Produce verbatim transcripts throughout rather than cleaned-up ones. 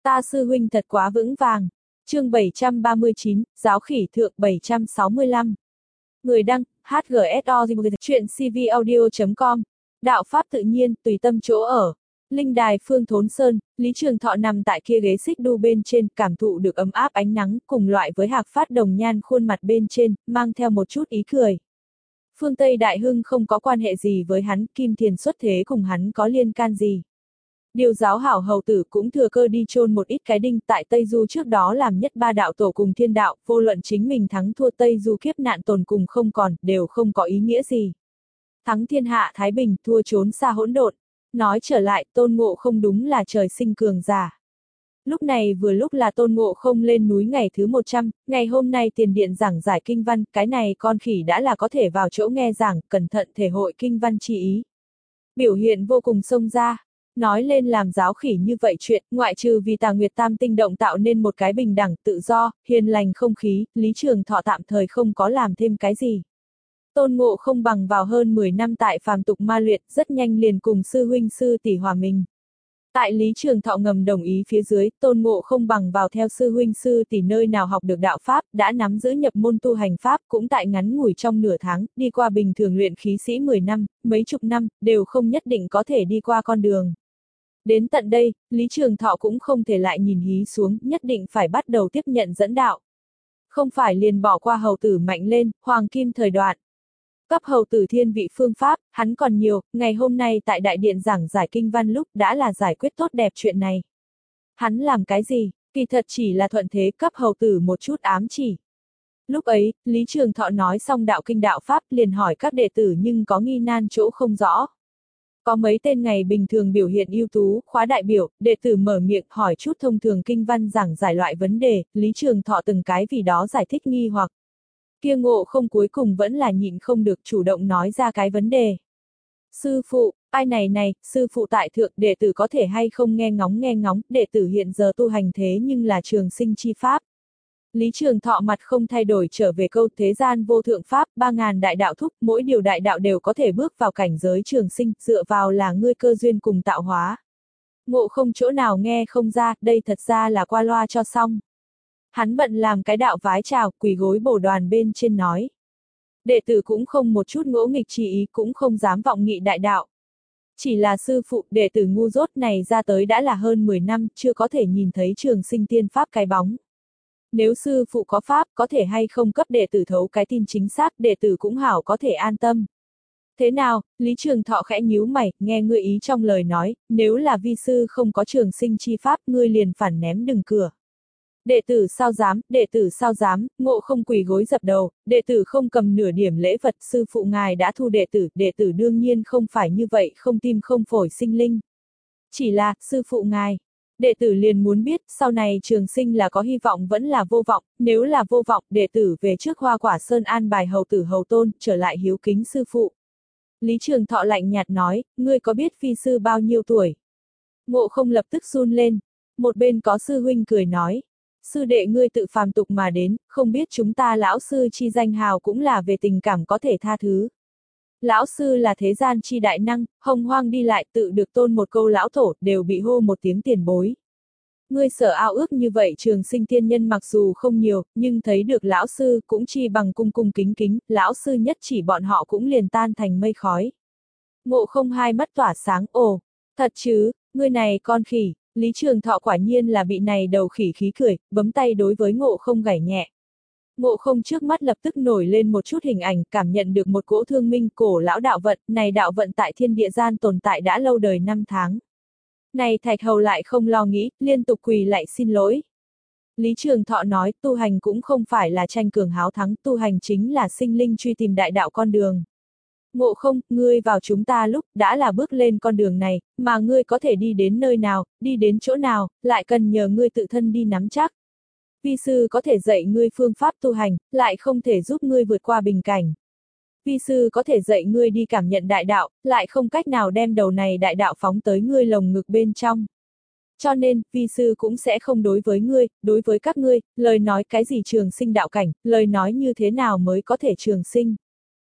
Ta sư huynh thật quá vững vàng. Chương bảy trăm ba mươi chín, Giáo khỉ thượng bảy trăm sáu mươi lăm. Người đăng, hát giê ét o chuyện cvaudio chấm com. Đạo pháp tự nhiên, tùy tâm chỗ ở. Linh đài Phương Thốn Sơn, Lý Trường Thọ nằm tại kia ghế xích đu bên trên, cảm thụ được ấm áp ánh nắng, cùng loại với hạc phát đồng nhan khuôn mặt bên trên, mang theo một chút ý cười. Phương Tây Đại Hưng không có quan hệ gì với hắn, Kim Thiền xuất thế cùng hắn có liên can gì. Điều giáo hảo hầu tử cũng thừa cơ đi chôn một ít cái đinh tại Tây Du trước đó làm nhất ba đạo tổ cùng thiên đạo, vô luận chính mình thắng thua Tây Du kiếp nạn tồn cùng không còn, đều không có ý nghĩa gì. Thắng thiên hạ Thái Bình, thua trốn xa hỗn độn. Nói trở lại, Tôn Ngộ Không đúng là trời sinh cường giả. Lúc này vừa lúc là Tôn Ngộ Không lên núi ngày thứ một trăm, ngày hôm nay tiền điện giảng giải kinh văn, cái này con khỉ đã là có thể vào chỗ nghe giảng, cẩn thận thể hội kinh văn chi ý. Biểu hiện vô cùng xông ra. Nói lên làm giáo khỉ như vậy chuyện, ngoại trừ vì Tà Nguyệt Tam tinh động tạo nên một cái bình đẳng, tự do, hiền lành không khí, Lý Trường Thọ tạm thời không có làm thêm cái gì. Tôn Ngộ Không bằng vào hơn mười năm tại phàm tục ma luyện, rất nhanh liền cùng sư huynh sư tỷ hòa mình. Tại Lý Trường Thọ ngầm đồng ý phía dưới, Tôn Ngộ Không bằng vào theo sư huynh sư tỷ nơi nào học được đạo pháp, đã nắm giữ nhập môn tu hành pháp, cũng tại ngắn ngủi trong nửa tháng, đi qua bình thường luyện khí sĩ mười năm, mấy chục năm, đều không nhất định có thể đi qua con đường. Đến tận đây, Lý Trường Thọ cũng không thể lại nhìn hí xuống, nhất định phải bắt đầu tiếp nhận dẫn đạo. Không phải liền bỏ qua hầu tử mạnh lên, hoàng kim thời đoạn. Cấp hầu tử thiên vị phương pháp, hắn còn nhiều, ngày hôm nay tại đại điện giảng giải kinh văn lúc đã là giải quyết tốt đẹp chuyện này. Hắn làm cái gì, kỳ thật chỉ là thuận thế cấp hầu tử một chút ám chỉ. Lúc ấy, Lý Trường Thọ nói xong đạo kinh đạo pháp liền hỏi các đệ tử nhưng có nghi nan chỗ không rõ. Có mấy tên ngày bình thường biểu hiện ưu tú, khóa đại biểu, đệ tử mở miệng hỏi chút thông thường kinh văn giảng giải loại vấn đề, Lý Trường Thọ từng cái vì đó giải thích nghi hoặc. Kia Ngộ Không cuối cùng vẫn là nhịn không được chủ động nói ra cái vấn đề. Sư phụ, ai này này, sư phụ tại thượng, đệ tử có thể hay không nghe ngóng nghe ngóng, đệ tử hiện giờ tu hành thế nhưng là trường sinh chi pháp. Lý Trường Thọ mặt không thay đổi trở về câu thế gian vô thượng pháp, ba ngàn đại đạo thúc, mỗi điều đại đạo đều có thể bước vào cảnh giới trường sinh, dựa vào là ngươi cơ duyên cùng tạo hóa. Ngộ Không chỗ nào nghe không ra, đây thật ra là qua loa cho xong. Hắn bận làm cái đạo vái chào, quỳ gối bồ đoàn bên trên nói. Đệ tử cũng không một chút ngỗ nghịch chỉ ý, cũng không dám vọng nghị đại đạo. Chỉ là sư phụ, đệ tử ngu dốt này ra tới đã là hơn mười năm, chưa có thể nhìn thấy trường sinh tiên pháp cái bóng. Nếu sư phụ có pháp, có thể hay không cấp đệ tử thấu cái tin chính xác, đệ tử cũng hảo có thể an tâm. Thế nào, Lý Trường Thọ khẽ nhíu mày, nghe ngươi ý trong lời nói, nếu là vi sư không có trường sinh chi pháp, ngươi liền phản ném đừng cửa. Đệ tử sao dám, đệ tử sao dám, Ngộ Không quỳ gối dập đầu, đệ tử không cầm nửa điểm lễ vật, sư phụ ngài đã thu đệ tử, đệ tử đương nhiên không phải như vậy, không tim không phổi sinh linh. Chỉ là, sư phụ ngài, đệ tử liền muốn biết, sau này trường sinh là có hy vọng vẫn là vô vọng, nếu là vô vọng, đệ tử về trước Hoa Quả Sơn an bài hầu tử hầu tôn, trở lại hiếu kính sư phụ. Lý Trường Thọ lạnh nhạt nói, ngươi có biết phi sư bao nhiêu tuổi? Ngộ Không lập tức run lên, một bên có sư huynh cười nói. Sư đệ ngươi tự phàm tục mà đến, không biết chúng ta lão sư chi danh hào cũng là về tình cảm có thể tha thứ. Lão sư là thế gian chi đại năng, hồng hoang đi lại tự được tôn một câu lão thổ, đều bị hô một tiếng tiền bối. Ngươi sở ao ước như vậy trường sinh tiên nhân mặc dù không nhiều, nhưng thấy được lão sư cũng chi bằng cung cung kính kính, lão sư nhất chỉ bọn họ cũng liền tan thành mây khói. Ngộ Không hai mắt tỏa sáng, ồ, thật chứ, ngươi này con khỉ. Lý Trường Thọ quả nhiên là bị này đầu khỉ khí cười, bấm tay đối với Ngộ Không gảy nhẹ. Ngộ Không trước mắt lập tức nổi lên một chút hình ảnh, cảm nhận được một cỗ thương minh cổ lão đạo vận, này đạo vận tại thiên địa gian tồn tại đã lâu đời năm tháng. Này Thạch Hầu lại không lo nghĩ, liên tục quỳ lại xin lỗi. Lý Trường Thọ nói, tu hành cũng không phải là tranh cường háo thắng, tu hành chính là sinh linh truy tìm đại đạo con đường. Ngộ Không, ngươi vào chúng ta lúc đã là bước lên con đường này, mà ngươi có thể đi đến nơi nào, đi đến chỗ nào, lại cần nhờ ngươi tự thân đi nắm chắc. Vi sư có thể dạy ngươi phương pháp tu hành, lại không thể giúp ngươi vượt qua bình cảnh. Vi sư có thể dạy ngươi đi cảm nhận đại đạo, lại không cách nào đem đầu này đại đạo phóng tới ngươi lồng ngực bên trong. Cho nên, vi sư cũng sẽ không đối với ngươi, đối với các ngươi, lời nói cái gì trường sinh đạo cảnh, lời nói như thế nào mới có thể trường sinh.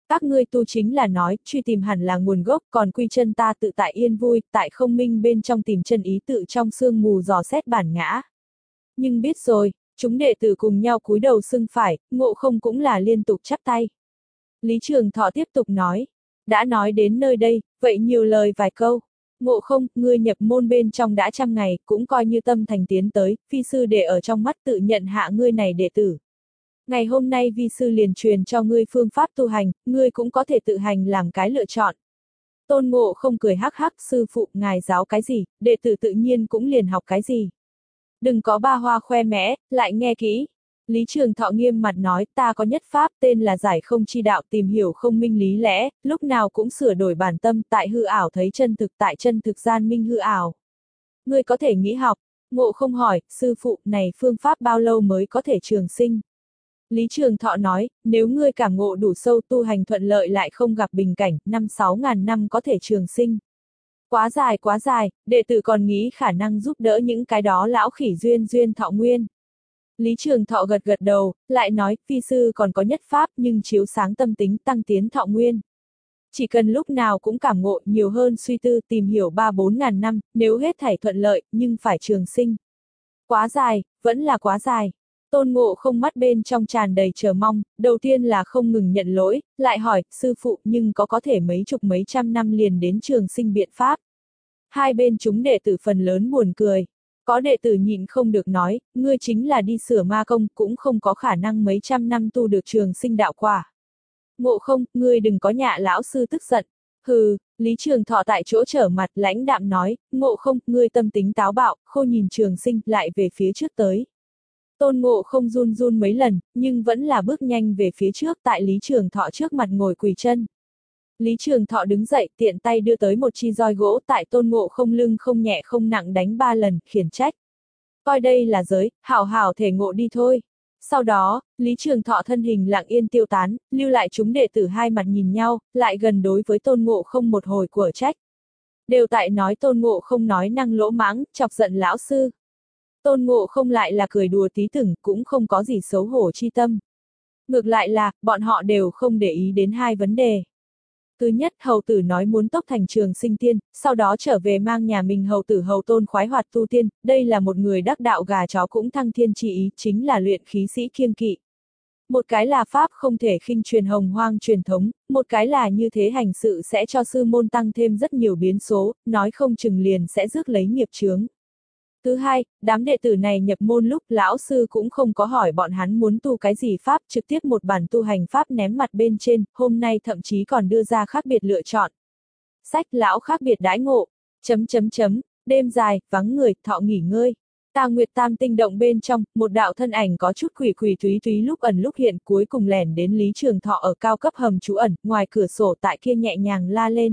Các ngươi tu chính là nói, truy tìm hẳn là nguồn gốc, còn quy chân ta tự tại yên vui, tại không minh bên trong tìm chân ý tự trong sương mù dò xét bản ngã. Nhưng biết rồi, chúng đệ tử cùng nhau cúi đầu xưng phải, Ngộ Không cũng là liên tục chắp tay. Lý Trường Thọ tiếp tục nói, đã nói đến nơi đây, vậy nhiều lời vài câu. Ngộ Không, ngươi nhập môn bên trong đã trăm ngày, cũng coi như tâm thành tiến tới, vi sư để ở trong mắt tự nhận hạ ngươi này đệ tử. Ngày hôm nay vi sư liền truyền cho ngươi phương pháp tu hành, ngươi cũng có thể tự hành làm cái lựa chọn. Tôn Ngộ Không cười hắc hắc, sư phụ, ngài giáo cái gì, đệ tử tự nhiên cũng liền học cái gì. Đừng có ba hoa khoe mẽ, lại nghe kỹ. Lý Trường Thọ nghiêm mặt nói, ta có nhất pháp tên là giải không chi đạo, tìm hiểu không minh lý lẽ, lúc nào cũng sửa đổi bản tâm, tại hư ảo thấy chân thực, tại chân thực gian minh hư ảo. Ngươi có thể nghĩ học. Ngộ Không hỏi, sư phụ, này phương pháp bao lâu mới có thể trường sinh? Lý Trường Thọ nói, nếu ngươi cảm ngộ đủ sâu, tu hành thuận lợi lại không gặp bình cảnh, năm sáu ngàn năm có thể trường sinh. Quá dài quá dài, đệ tử còn nghĩ khả năng giúp đỡ những cái đó lão khỉ duyên duyên thọ nguyên. Lý Trường Thọ gật gật đầu, lại nói, phi sư còn có nhất pháp nhưng chiếu sáng tâm tính tăng tiến thọ nguyên. Chỉ cần lúc nào cũng cảm ngộ nhiều hơn suy tư tìm hiểu ba bốn ngàn năm, nếu hết thảy thuận lợi, nhưng phải trường sinh. Quá dài, vẫn là quá dài. Tôn Ngộ Không mắt bên trong tràn đầy chờ mong, đầu tiên là không ngừng nhận lỗi, lại hỏi, sư phụ, nhưng có có thể mấy chục mấy trăm năm liền đến trường sinh biện pháp. Hai bên chúng đệ tử phần lớn buồn cười. Có đệ tử nhịn không được nói, ngươi chính là đi sửa ma công, cũng không có khả năng mấy trăm năm tu được trường sinh đạo quả. Ngộ Không, ngươi đừng có nhạ lão sư tức giận. Hừ, Lý Trường Thọ tại chỗ trở mặt lãnh đạm nói, Ngộ Không, ngươi tâm tính táo bạo, khô nhìn trường sinh, lại về phía trước tới. Tôn Ngộ Không run run mấy lần, nhưng vẫn là bước nhanh về phía trước, tại Lý Trường Thọ trước mặt ngồi quỳ chân. Lý Trường Thọ đứng dậy, tiện tay đưa tới một chi roi gỗ, tại Tôn Ngộ Không lưng không nhẹ không nặng đánh ba lần, khiển trách. Coi đây là giới, hảo hảo thể ngộ đi thôi. Sau đó, Lý Trường Thọ thân hình lặng yên tiêu tán, lưu lại chúng đệ tử hai mặt nhìn nhau, lại gần đối với Tôn Ngộ Không một hồi của trách. Đều tại nói Tôn Ngộ Không nói năng lỗ mãng, chọc giận lão sư. Tôn Ngộ Không lại là cười đùa tí từng, cũng không có gì xấu hổ chi tâm. Ngược lại là, bọn họ đều không để ý đến hai vấn đề. Thứ nhất, hầu tử nói muốn tốc thành trường sinh tiên, sau đó trở về mang nhà mình hầu tử hầu tôn khoái hoạt tu tiên, đây là một người đắc đạo gà chó cũng thăng thiên chi ý, chính là luyện khí sĩ kiêng kỵ. Một cái là pháp không thể khinh truyền hồng hoang truyền thống, một cái là như thế hành sự sẽ cho sư môn tăng thêm rất nhiều biến số, nói không chừng liền sẽ rước lấy nghiệp chướng. Thứ hai, đám đệ tử này nhập môn lúc lão sư cũng không có hỏi bọn hắn muốn tu cái gì pháp, trực tiếp một bản tu hành pháp ném mặt bên trên, hôm nay thậm chí còn đưa ra khác biệt lựa chọn. Sách lão khác biệt đãi ngộ, chấm chấm chấm, đêm dài, vắng người, thọ nghỉ ngơi. Tà Nguyệt Tam tinh động bên trong, một đạo thân ảnh có chút quỷ quỷ túy túy lúc ẩn lúc hiện, cuối cùng lẻn đến Lý Trường Thọ ở cao cấp hầm trú ẩn, ngoài cửa sổ tại kia nhẹ nhàng la lên.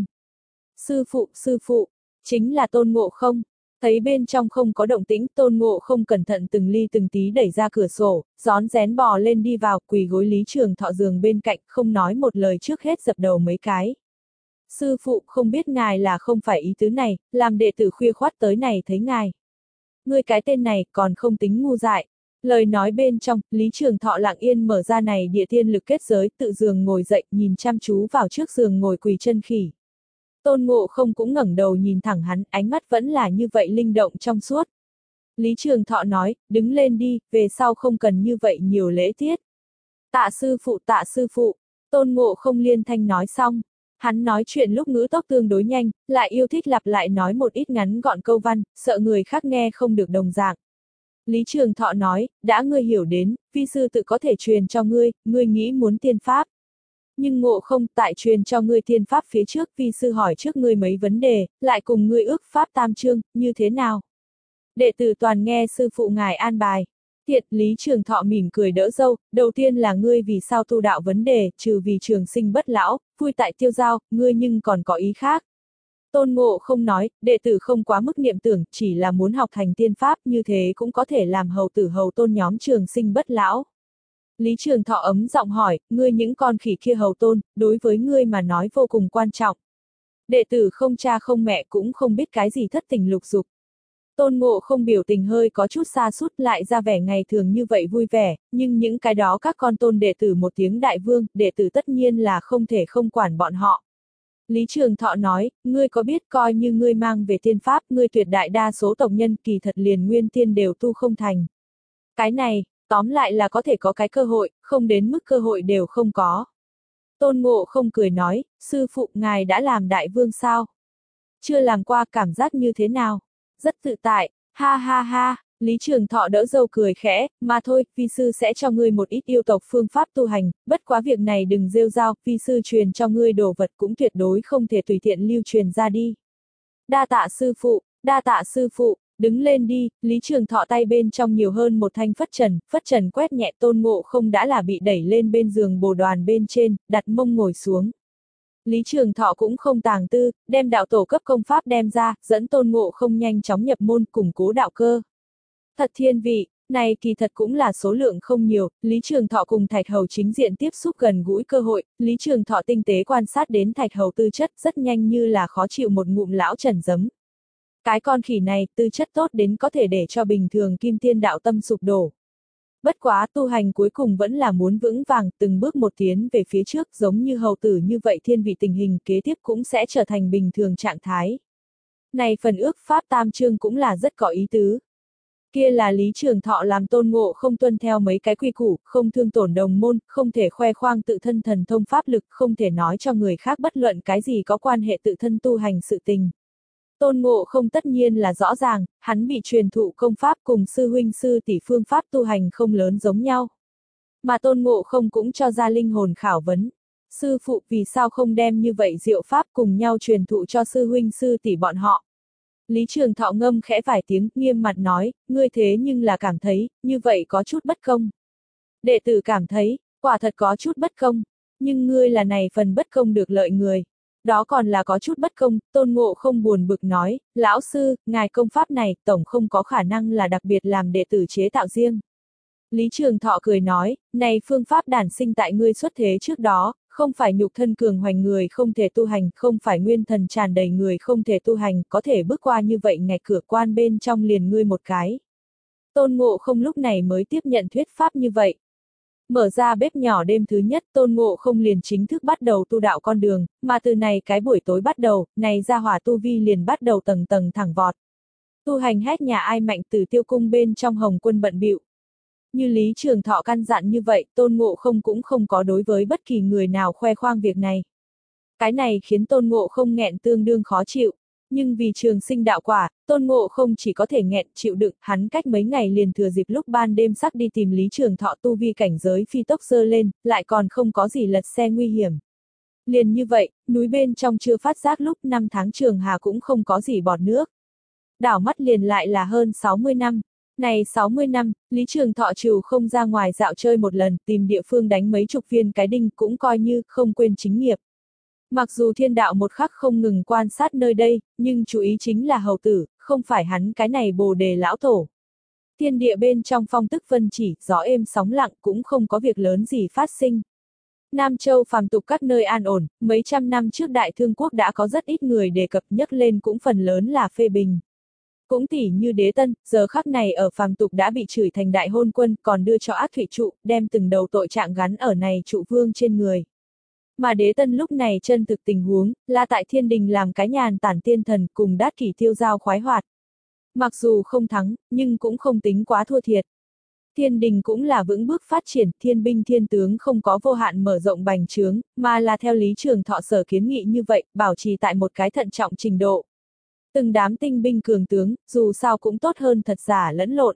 Sư phụ, sư phụ, chính là Tôn Ngộ Không. Thấy bên trong không có động tĩnh, Tôn Ngộ Không cẩn thận từng ly từng tí đẩy ra cửa sổ, rón rén bò lên đi vào, quỳ gối Lý Trường Thọ giường bên cạnh, không nói một lời trước hết dập đầu mấy cái. Sư phụ, không biết ngài là không phải ý tứ này, làm đệ tử khuya khoắt tới này thấy ngài. Ngươi cái tên này còn không tính ngu dại. Lời nói bên trong, Lý Trường Thọ lặng yên mở ra này địa thiên lực kết giới, tự giường ngồi dậy, nhìn chăm chú vào trước giường ngồi quỳ chân khỉ. Tôn Ngộ Không cũng ngẩng đầu nhìn thẳng hắn, ánh mắt vẫn là như vậy linh động trong suốt. Lý Trường Thọ nói, đứng lên đi, về sau không cần như vậy nhiều lễ tiết. Tạ sư phụ, tạ sư phụ. Tôn Ngộ Không liên thanh nói xong. Hắn nói chuyện lúc ngữ tốc tương đối nhanh, lại yêu thích lặp lại nói một ít ngắn gọn câu văn, sợ người khác nghe không được đồng dạng. Lý Trường Thọ nói, đã ngươi hiểu đến, vi sư tự có thể truyền cho ngươi, ngươi nghĩ muốn tiên pháp. Nhưng Ngộ Không, tại truyền cho ngươi tiên pháp phía trước, vi sư hỏi trước ngươi mấy vấn đề, lại cùng ngươi ước pháp tam chương, như thế nào? Đệ tử toàn nghe sư phụ ngài an bài. Thiệt, Lý Trường Thọ mỉm cười đỡ dâu, đầu tiên là ngươi vì sao tu đạo vấn đề, trừ vì trường sinh bất lão, vui tại tiêu giao, ngươi nhưng còn có ý khác. Tôn Ngộ Không nói, đệ tử không quá mức niệm tưởng, chỉ là muốn học thành tiên pháp, như thế cũng có thể làm hầu tử hầu tôn nhóm trường sinh bất lão. Lý Trường Thọ ấm giọng hỏi, ngươi những con khỉ kia hầu tôn, đối với ngươi mà nói vô cùng quan trọng. Đệ tử không cha không mẹ cũng không biết cái gì thất tình lục dục. Tôn Ngộ Không biểu tình hơi có chút sa sút, lại ra vẻ ngày thường như vậy vui vẻ, nhưng những cái đó các con tôn đệ tử một tiếng đại vương, đệ tử tất nhiên là không thể không quản bọn họ. Lý Trường Thọ nói, ngươi có biết coi như ngươi mang về tiên pháp, ngươi tuyệt đại đa số tộc nhân kỳ thật liền nguyên tiên đều tu không thành. Cái này, tóm lại là có thể có cái cơ hội, không đến mức cơ hội đều không có. Tôn Ngộ Không cười nói, sư phụ ngài đã làm đại vương sao? Chưa làm qua, cảm giác như thế nào? Rất tự tại, ha ha ha, Lý Trường Thọ đỡ dâu cười khẽ, mà thôi, vi sư sẽ cho ngươi một ít yêu tộc phương pháp tu hành, bất quá việc này đừng rêu rao, vi sư truyền cho ngươi đồ vật cũng tuyệt đối không thể tùy tiện lưu truyền ra đi. Đa tạ sư phụ, đa tạ sư phụ, đứng lên đi, Lý Trường Thọ tay bên trong nhiều hơn một thanh phất trần, phất trần quét nhẹ Tôn Ngộ Không đã là bị đẩy lên bên giường bồ đoàn bên trên, đặt mông ngồi xuống. Lý Trường Thọ cũng không tàng tư, đem đạo tổ cấp công pháp đem ra, dẫn Tôn Ngộ Không nhanh chóng nhập môn, củng cố đạo cơ. Thật thiên vị, này kỳ thật cũng là số lượng không nhiều, Lý Trường Thọ cùng Thạch Hầu chính diện tiếp xúc gần gũi cơ hội, Lý Trường Thọ tinh tế quan sát đến Thạch Hầu tư chất rất nhanh như là khó chịu một ngụm lão trần giấm. Cái con khỉ này, tư chất tốt đến có thể để cho bình thường kim tiên đạo tâm sụp đổ. Bất quá tu hành cuối cùng vẫn là muốn vững vàng, từng bước một tiến về phía trước, giống như hầu tử như vậy thiên vị tình hình kế tiếp cũng sẽ trở thành bình thường trạng thái. Này phần ước pháp tam chương cũng là rất có ý tứ. Kia là Lý Trường Thọ làm Tôn Ngộ Không tuân theo mấy cái quy củ, không thương tổn đồng môn, không thể khoe khoang tự thân thần thông pháp lực, không thể nói cho người khác bất luận cái gì có quan hệ tự thân tu hành sự tình. Tôn Ngộ Không tất nhiên là rõ ràng, hắn bị truyền thụ công pháp cùng sư huynh sư tỷ phương pháp tu hành không lớn giống nhau. Mà Tôn Ngộ Không cũng cho ra linh hồn khảo vấn. Sư phụ vì sao không đem như vậy diệu pháp cùng nhau truyền thụ cho sư huynh sư tỷ bọn họ. Lý Trường Thọ ngâm khẽ vài tiếng, nghiêm mặt nói, ngươi thế nhưng là cảm thấy, như vậy có chút bất công. Đệ tử cảm thấy, quả thật có chút bất công, nhưng ngươi là này phần bất công được lợi người. Đó còn là có chút bất công, Tôn Ngộ Không buồn bực nói, lão sư, ngài công pháp này, tổng không có khả năng là đặc biệt làm đệ tử chế tạo riêng. Lý Trường Thọ cười nói, này phương pháp đản sinh tại ngươi xuất thế trước đó, không phải nhục thân cường hoành người không thể tu hành, không phải nguyên thần tràn đầy người không thể tu hành, có thể bước qua như vậy ngạch cửa quan bên trong liền ngươi một cái. Tôn Ngộ Không lúc này mới tiếp nhận thuyết pháp như vậy. Mở ra bếp nhỏ đêm thứ nhất, Tôn Ngộ Không liền chính thức bắt đầu tu đạo con đường, mà từ này cái buổi tối bắt đầu, này ra hỏa tu vi liền bắt đầu tầng tầng thẳng vọt. Tu hành hét nhà ai mạnh từ Tiêu Cung bên trong Hồng Quân bận bịu. Như Lý Trường Thọ căn dặn như vậy, Tôn Ngộ Không cũng không có đối với bất kỳ người nào khoe khoang việc này. Cái này khiến Tôn Ngộ Không nghẹn tương đương khó chịu. Nhưng vì trường sinh đạo quả, Tôn Ngộ Không chỉ có thể nghẹn chịu đựng, hắn cách mấy ngày liền thừa dịp lúc ban đêm sắc đi tìm Lý Trường Thọ tu vi cảnh giới phi tốc dơ lên, lại còn không có gì lật xe nguy hiểm. Liền như vậy, núi bên trong chưa phát giác lúc năm tháng trường hà cũng không có gì bọt nước. Đảo mắt liền lại là hơn sáu mươi năm. Này sáu mươi năm, Lý Trường Thọ trừ không ra ngoài dạo chơi một lần, tìm địa phương đánh mấy chục viên cái đinh cũng coi như không quên chính nghiệp. Mặc dù thiên đạo một khắc không ngừng quan sát nơi đây, nhưng chú ý chính là hầu tử, không phải hắn cái này bồ đề lão tổ. Thiên địa bên trong phong tức vân chỉ, gió êm sóng lặng cũng không có việc lớn gì phát sinh. Nam Châu phàm tục các nơi an ổn, mấy trăm năm trước Đại Thương Quốc đã có rất ít người đề cập nhắc lên cũng phần lớn là phê bình. Cũng tỉ như Đế Tân, giờ khắc này ở phàm tục đã bị chửi thành đại hôn quân, còn đưa cho ác thủy trụ, đem từng đầu tội trạng gắn ở này trụ vương trên người. Mà Đế Tân lúc này chân thực tình huống, là tại thiên đình làm cái nhàn tản tiên thần cùng đát kỷ tiêu giao khoái hoạt. Mặc dù không thắng, nhưng cũng không tính quá thua thiệt. Thiên đình cũng là vững bước phát triển, thiên binh thiên tướng không có vô hạn mở rộng bành trướng, mà là theo Lý Trường Thọ sở kiến nghị như vậy, bảo trì tại một cái thận trọng trình độ. Từng đám tinh binh cường tướng, dù sao cũng tốt hơn thật giả lẫn lộn.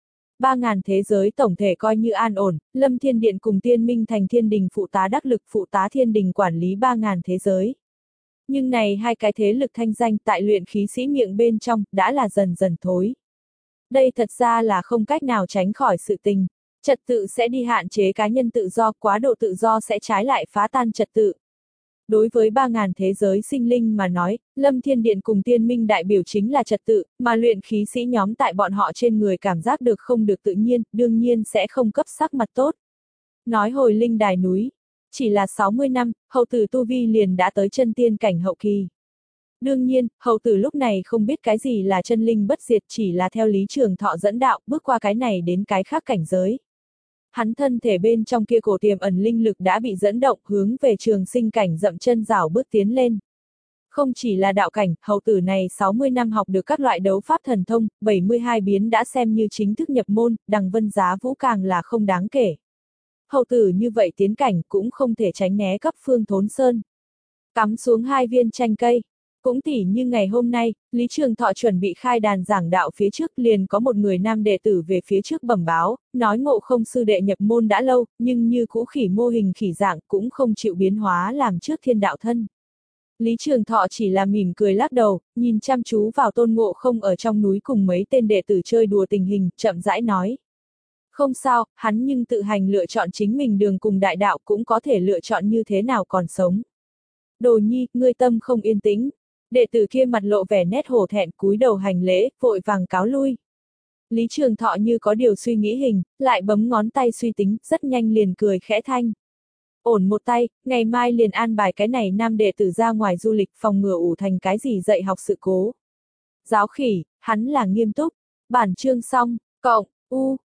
Ba ngàn thế giới tổng thể coi như an ổn, Lâm Thiên Điện cùng Tiên Minh thành thiên đình phụ tá đắc lực phụ tá thiên đình quản lý ba ngàn thế giới. Nhưng này hai cái thế lực thanh danh tại luyện khí sĩ miệng bên trong, đã là dần dần thối. Đây thật ra là không cách nào tránh khỏi sự tình. Trật tự sẽ đi hạn chế cá nhân tự do, quá độ tự do sẽ trái lại phá tan trật tự. Đối với ba ngàn thế giới sinh linh mà nói, Lâm Thiên Điện cùng Tiên Minh đại biểu chính là trật tự, mà luyện khí sĩ nhóm tại bọn họ trên người cảm giác được không được tự nhiên, đương nhiên sẽ không cấp sắc mặt tốt. Nói hồi linh đài núi, chỉ là sáu mươi năm, hậu tử tu vi liền đã tới chân tiên cảnh hậu kỳ. Đương nhiên, hầu tử lúc này không biết cái gì là chân linh bất diệt, chỉ là theo Lý Trường Thọ dẫn đạo, bước qua cái này đến cái khác cảnh giới. Hắn thân thể bên trong kia cổ tiềm ẩn linh lực đã bị dẫn động, hướng về trường sinh cảnh dậm chân rảo bước tiến lên. Không chỉ là đạo cảnh, hầu tử này sáu mươi năm học được các loại đấu pháp thần thông, bảy mươi hai biến đã xem như chính thức nhập môn, đằng vân giá vũ càng là không đáng kể. Hầu tử như vậy tiến cảnh cũng không thể tránh né cấp phương thốn sơn. Cắm xuống hai viên chanh cây. Cũng tỉ như ngày hôm nay, Lý Trường Thọ chuẩn bị khai đàn giảng đạo phía trước, liền có một người nam đệ tử về phía trước bẩm báo, nói Ngộ Không sư đệ nhập môn đã lâu, nhưng như cũ khỉ mô hình khỉ dạng cũng không chịu biến hóa làm trước thiên đạo thân. Lý Trường Thọ chỉ là mỉm cười lắc đầu, nhìn chăm chú vào Tôn Ngộ Không ở trong núi cùng mấy tên đệ tử chơi đùa tình hình, chậm rãi nói. Không sao, hắn nhưng tự hành lựa chọn chính mình đường cùng đại đạo, cũng có thể lựa chọn như thế nào còn sống. Đồ nhi, ngươi tâm không yên tĩnh. Đệ tử kia mặt lộ vẻ nét hổ thẹn, cúi đầu hành lễ, vội vàng cáo lui. Lý Trường Thọ như có điều suy nghĩ hình, lại bấm ngón tay suy tính, rất nhanh liền cười khẽ thanh. Ổn một tay, ngày mai liền an bài cái này nam đệ tử ra ngoài du lịch, phòng ngừa ủ thành cái gì dạy học sự cố. Giáo khỉ, hắn là nghiêm túc. Bản chương xong, cộng, u.